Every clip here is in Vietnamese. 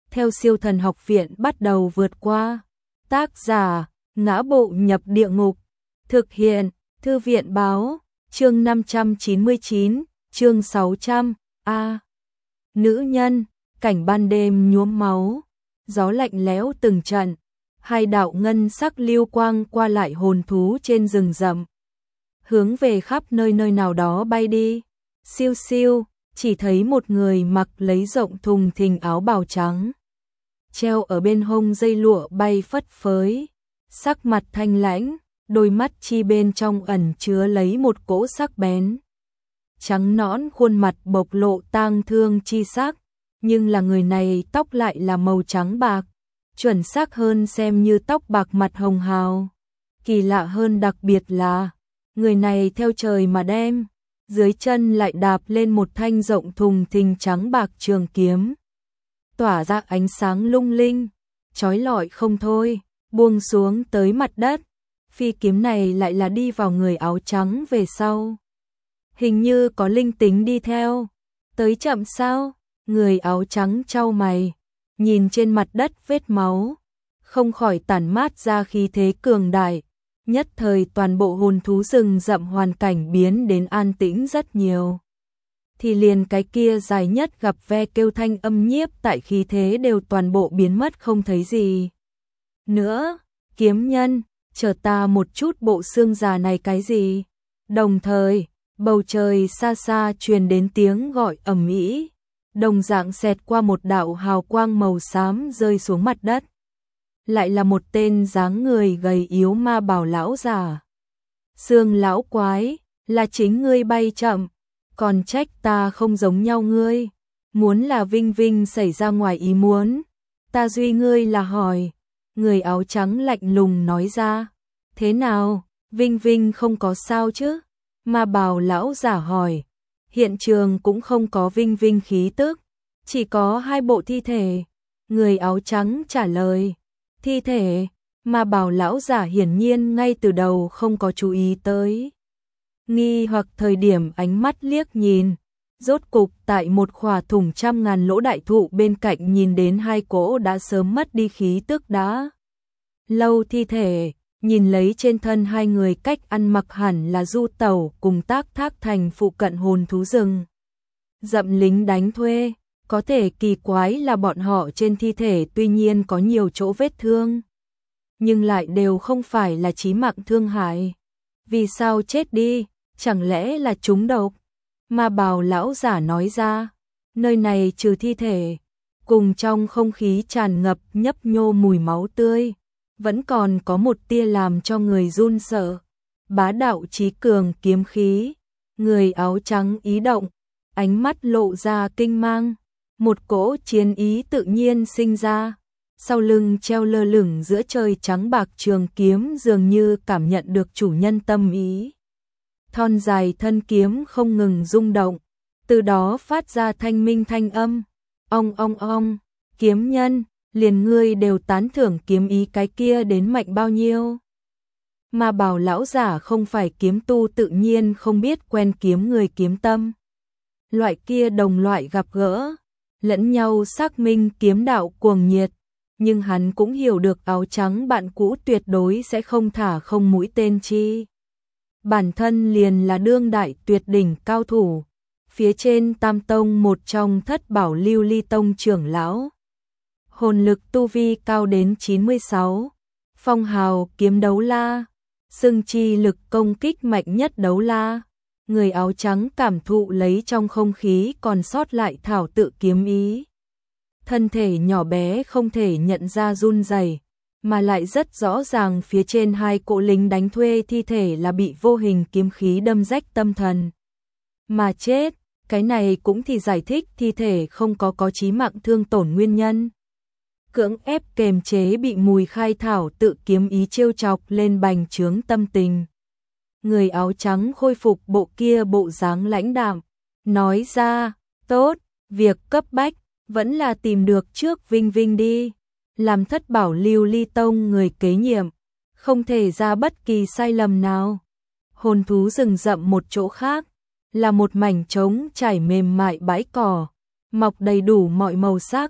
theo Siêu Thần Học Viện bắt đầu vượt qua. Tác giả: Ngã Bộ Nhập Địa Ngục. Thực hiện: Thư viện báo. Chương 599, chương 600. Nữ nhân. Cảnh ban đêm nhuốm máu, gió lạnh lẽo từng trận, hai đạo ngân sắc lưu quang qua lại hồn thú trên rừng rậm, hướng về khắp nơi nào đó bay đi. Siêu siêu, chỉ thấy một người mặc lấy rộng thùng thình áo bào trắng, treo ở bên hông dây lụa bay phất phới, sắc mặt thanh lãnh, đôi mắt chi bên trong ẩn chứa lấy một cỗ sắc bén. Trắng nõn khuôn mặt bộc lộ tang thương chi sắc, nhưng là người này tóc lại là màu trắng bạc, chuẩn xác hơn xem như tóc bạc mặt hồng hào. Kỳ lạ hơn đặc biệt là, người này theo trời mà đem, dưới chân lại đạp lên một thanh rộng thùng thình trắng bạc trường kiếm, tỏa ra ánh sáng lung linh, chói lọi không thôi, buông xuống tới mặt đất. Phi kiếm này lại là đi vào người áo trắng về sau. Hình như có linh tính đi theo. Tới chậm sao? Người áo trắng chau mày, nhìn trên mặt đất vết máu, không khỏi tản mát ra khí thế cường đại. Nhất thời toàn bộ hồn thú rừng rậm hoàn cảnh biến đến an tĩnh rất nhiều. Thì liền cái kia dài nhất gặp ve kêu thanh âm nhiếp tại khí thế đều toàn bộ biến mất không thấy gì nữa. Kiếm nhân, chờ ta một chút, bộ xương già này cái gì? Đồng thời, bầu trời xa xa truyền đến tiếng gọi ầm ĩ, đồng dạng xẹt qua một đạo hào quang màu xám rơi xuống mặt đất. Lại là một tên dáng người gầy yếu ma bảo lão giả. Xương lão quái, là chính ngươi bay chậm, còn trách ta không giống nhau ngươi. Muốn là Vinh Vinh xảy ra ngoài ý muốn, ta duy ngươi là hỏi. Người áo trắng lạnh lùng nói ra. Thế nào, Vinh Vinh không có sao chứ? Ma bào lão giả hỏi. Hiện trường cũng không có Vinh Vinh khí tức, chỉ có hai bộ thi thể. Người áo trắng trả lời. Thi thể? Ma bào lão giả hiển nhiên ngay từ đầu không có chú ý tới. Nghi hoặc thời điểm ánh mắt liếc nhìn, rốt cục tại một khỏa thủng trăm ngàn lỗ đại thụ bên cạnh nhìn đến hai cỗ đã sớm mất đi khí tức đã lâu thi thể. Nhìn lấy trên thân hai người cách ăn mặc hẳn là du tẩu cùng tác thác thành phụ cận hồn thú rừng dậm lính đánh thuê. Có thể kỳ quái là bọn họ trên thi thể tuy nhiên có nhiều chỗ vết thương, nhưng lại đều không phải là chí mạng thương hại. Vì sao chết đi? Chẳng lẽ là trúng độc? Ma bào lão giả nói ra. Nơi này trừ thi thể, cùng trong không khí tràn ngập nhấp nhô mùi máu tươi, vẫn còn có một tia làm cho người run sợ, bá đạo chí cường kiếm khí. Người áo trắng ý động, ánh mắt lộ ra kinh mang, một cỗ chiến ý tự nhiên sinh ra. Sau lưng treo lơ lửng giữa trời trắng bạc trường kiếm dường như cảm nhận được chủ nhân tâm ý. Thon dài thân kiếm không ngừng rung động, từ đó phát ra thanh minh thanh âm. Ong ong ong, kiếm nhân, liền ngươi đều tán thưởng kiếm ý cái kia đến mạnh bao nhiêu? Ma bảo lão giả không phải kiếm tu tự nhiên không biết quen kiếm người kiếm tâm. Loại kia đồng loại gặp gỡ, lẫn nhau xác minh kiếm đạo cuồng nhiệt, nhưng hắn cũng hiểu được áo trắng bạn cũ tuyệt đối sẽ không thả không mũi tên chi. Bản thân liền là đương đại tuyệt đỉnh cao thủ, phía trên Tam Tông một trong thất bảo Lưu Ly Tông trưởng lão. Hồn lực tu vi cao đến 96, phong hào kiếm đấu la, xưng chi lực công kích mạnh nhất đấu la. Người áo trắng cảm thụ lấy trong không khí còn sót lại thảo tự kiếm ý. Thân thể nhỏ bé không thể nhận ra run rẩy, mà lại rất rõ ràng phía trên hai cỗ lính đánh thuê thi thể là bị vô hình kiếm khí đâm rách tâm thần mà chết. Cái này cũng thì giải thích thi thể không có chí mạng thương tổn nguyên nhân. Cưỡng ép kềm chế bị mùi khai thảo tự kiếm ý trêu chọc lên bành trướng tâm tình. Người áo trắng khôi phục bộ kia bộ dáng lãnh đạm, nói ra, tốt, việc cấp bách, vẫn là tìm được trước Vinh Vinh đi. Làm thất bảo Lưu Ly Tông người kế nhiệm, không thể ra bất kỳ sai lầm nào. Hồn thú rừng rậm một chỗ khác, là một mảnh trống trải mềm mại bãi cỏ, mọc đầy đủ mọi màu sắc,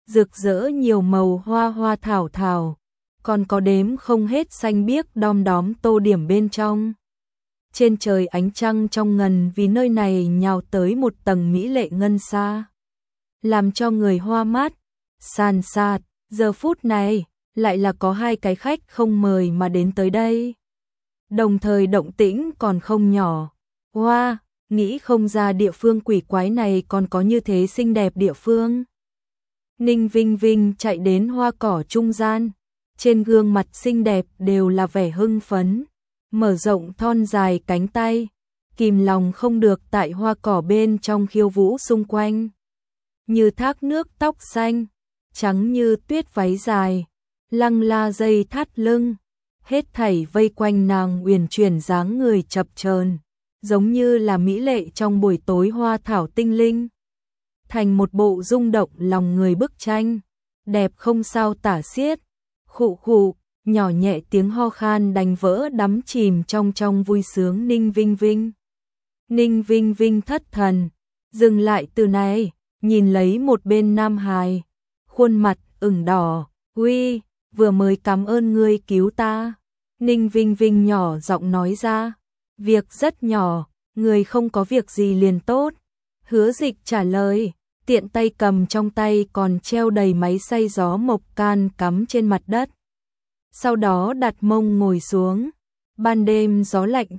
rực rỡ nhiều màu hoa hoa thảo thảo, còn có đếm không hết xanh biếc đom đóm tô điểm bên trong. Trên trời ánh trăng trong ngần vì nơi này nhào tới một tầng mỹ lệ ngân xa, làm cho người hoa mắt, san sạt, giờ phút này lại là có hai cái khách không mời mà đến tới đây. Đồng thời động tĩnh còn không nhỏ. Hoa, nghĩ không ra địa phương quỷ quái này còn có như thế xinh đẹp địa phương. Ninh Vinh Vinh chạy đến hoa cỏ trung gian, trên gương mặt xinh đẹp đều là vẻ hưng phấn, mở rộng thon dài cánh tay, kìm lòng không được tại hoa cỏ bên trong khiêu vũ xung quanh. Như thác nước tóc xanh, trắng như tuyết váy dài, lăng la dây thắt lưng, hết thảy vây quanh nàng uyển chuyển dáng người chập chờn, giống như là mỹ lệ trong buổi tối hoa thảo tinh linh, thành một bộ rung động lòng người bức tranh, đẹp không sao tả xiết. Khụ khụ, nhỏ nhẹ tiếng ho khan đánh vỡ đắm chìm trong vui sướng Ninh Vinh Vinh. Ninh Vinh Vinh thất thần, dừng lại từ này, nhìn lấy một bên nam hài, khuôn mặt ửng đỏ, "Uy, vừa mới cảm ơn ngươi cứu ta." Ninh Vinh Vinh nhỏ giọng nói ra, "Việc rất nhỏ, người không có việc gì liền tốt." Hứa Dịch trả lời, tiện tay cầm trong tay còn treo đầy máy xay gió mộc can cắm trên mặt đất. Sau đó đặt mông ngồi xuống. Ban đêm gió lạnh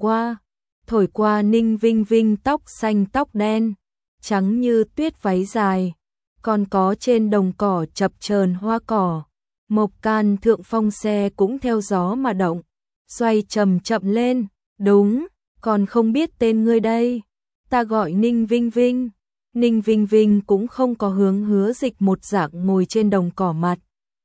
thổi qua Ninh Vinh Vinh tóc xanh tóc đen, trắng như tuyết váy dài, còn có trên đồng cỏ chập chờn hoa cỏ. Mộc can thượng phong xe cũng theo gió mà động, xoay chậm chậm lên, "Đúng, còn không biết tên ngươi đây, ta gọi Ninh Vinh Vinh." Ninh Vinh Vinh cũng không có hướng Hứa Dịch một dạng ngồi trên đồng cỏ mặt,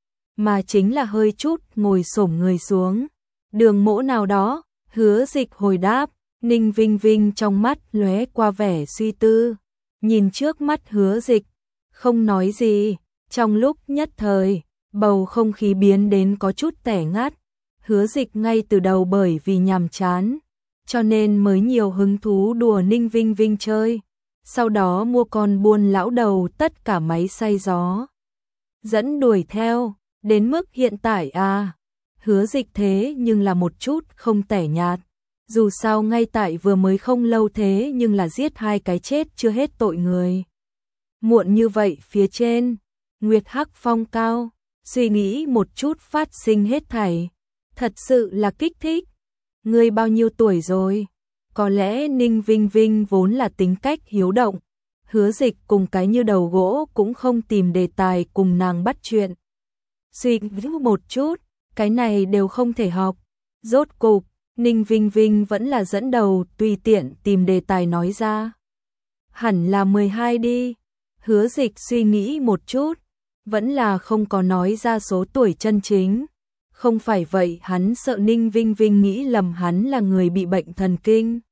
mà chính là hơi chút ngồi xổm người xuống. "Đường mỗ nào đó?" Hứa Dịch hồi đáp. Ninh Vinh Vinh trong mắt lóe qua vẻ suy tư, nhìn trước mắt Hứa Dịch, không nói gì. Trong lúc nhất thời, bầu không khí biến đến có chút tẻ ngắt. Hứa Dịch ngay từ đầu bởi vì nhàm chán, cho nên mới nhiều hứng thú đùa Ninh Vinh Vinh chơi. Sau đó mua con buôn lão đầu tất cả máy xay gió, dẫn đuổi theo, đến mức hiện tại Hứa Dịch thế nhưng là một chút không tẻ nhạt. Dù sao ngay tại vừa mới không lâu thế nhưng là giết hai cái chết chưa hết tội người. Muộn như vậy phía trên, Nguyệt Hắc Phong cao, suy nghĩ một chút phát sinh hết thảy. Thật sự là kích thích. Ngươi bao nhiêu tuổi rồi? Có lẽ Ninh Vinh Vinh vốn là tính cách hiếu động. Hứa Dịch cùng cái như đầu gỗ cũng không tìm đề tài cùng nàng bắt chuyện. Suy nghĩ một chút, cái này đều không thể học. Rốt cục, Ninh Vinh Vinh vẫn là dẫn đầu tùy tiện tìm đề tài nói ra. Hẳn là 12 đi. Hứa Dịch suy nghĩ một chút, vẫn là không có nói ra số tuổi chân chính. Không phải vậy hắn sợ Ninh Vinh Vinh nghĩ lầm hắn là người bị bệnh thần kinh.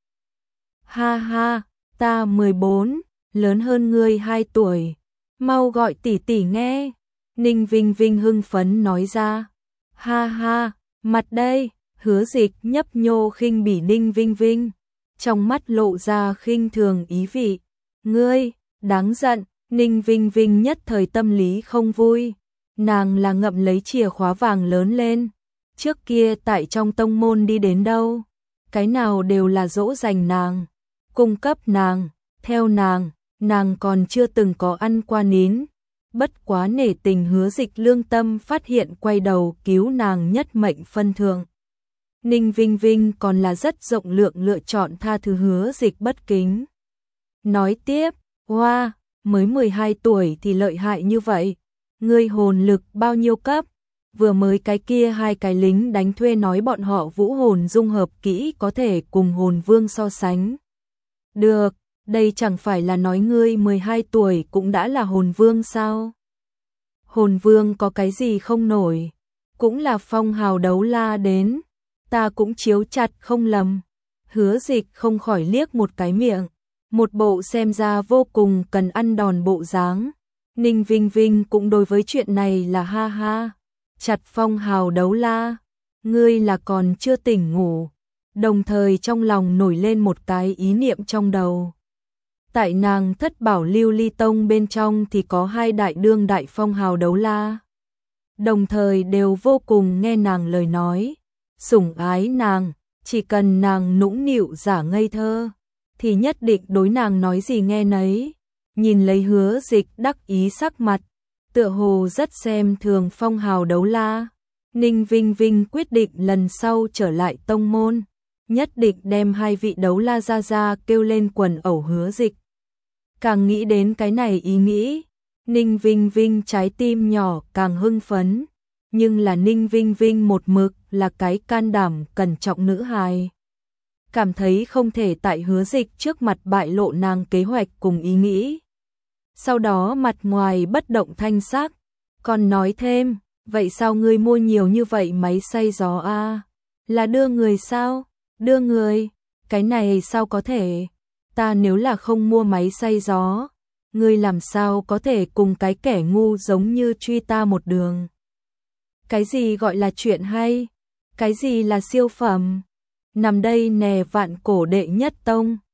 "Ha ha, ta 14, lớn hơn ngươi 2 tuổi. Mau gọi tỷ tỷ nghe." Ninh Vinh Vinh hưng phấn nói ra. "Ha ha, mặt đây." Hứa Dịch nhấp nhô khinh bỉ Ninh Vinh Vinh, trong mắt lộ ra khinh thường ý vị. "Ngươi, đáng giận." Ninh Vinh Vinh nhất thời tâm lý không vui. Nàng là ngậm lấy chìa khóa vàng lớn lên. Trước kia tại trong tông môn đi đến đâu, cái nào đều là dỗ dành nàng, cung cấp nàng, theo nàng còn chưa từng có ăn qua nín. Bất quá nể tình Hứa Dịch lương tâm phát hiện quay đầu cứu nàng nhất mệnh phân thượng. Ninh Vinh Vinh còn là rất rộng lượng lựa chọn tha thứ Hứa Dịch bất kính. Nói tiếp, "Hoa, mới 12 tuổi thì lợi hại như vậy. Ngươi hồn lực bao nhiêu cấp? Vừa mới cái kia hai cái lính đánh thuê nói bọn họ vũ hồn dung hợp kỹ có thể cùng hồn vương so sánh." "Được, đây chẳng phải là nói ngươi 12 tuổi cũng đã là hồn vương sao?" "Hồn vương có cái gì không nổi, cũng là phong hào đấu la đến, ta cũng chiếu chặt không lầm." Hứa Dịch không khỏi liếc một cái miệng, một bộ xem ra vô cùng cần ăn đòn bộ dáng. Ninh Vinh Vinh cũng đối với chuyện này là ha ha, chặt phong hào đấu la, ngươi là còn chưa tỉnh ngủ. Đồng thời trong lòng nổi lên một cái ý niệm trong đầu. Tại nàng thất bảo lưu ly tông bên trong thì có hai đại đương đại phong hào đấu la. Đồng thời đều vô cùng nghe nàng lời nói, sủng ái nàng, chỉ cần nàng nũng nịu giả ngây thơ, thì nhất định đối nàng nói gì nghe nấy. Nhìn lấy Hứa Dịch đắc ý sắc mặt, tựa hồ rất xem thường phong hào đấu la. Ninh Vinh Vinh quyết định lần sau trở lại tông môn, nhất định đem hai vị đấu la ra kêu lên quần ẩu Hứa Dịch. Càng nghĩ đến cái này ý nghĩ, Ninh Vinh Vinh trái tim nhỏ càng hưng phấn, nhưng là Ninh Vinh Vinh một mực là cái can đảm cẩn trọng nữ hài. Cảm thấy không thể tại Hứa Dịch trước mặt bại lộ nàng kế hoạch cùng ý nghĩ. Sau đó mặt ngoài bất động thanh sắc, còn nói thêm, vậy sao ngươi mua nhiều như vậy máy xay gió a? Là đưa người sao? Đưa người? Cái này sao có thể? Ta nếu là không mua máy xay gió, ngươi làm sao có thể cùng cái kẻ ngu giống như truy ta một đường? Cái gì gọi là chuyện hay? Cái gì là siêu phẩm? Nằm đây nè vạn cổ đệ nhất tông,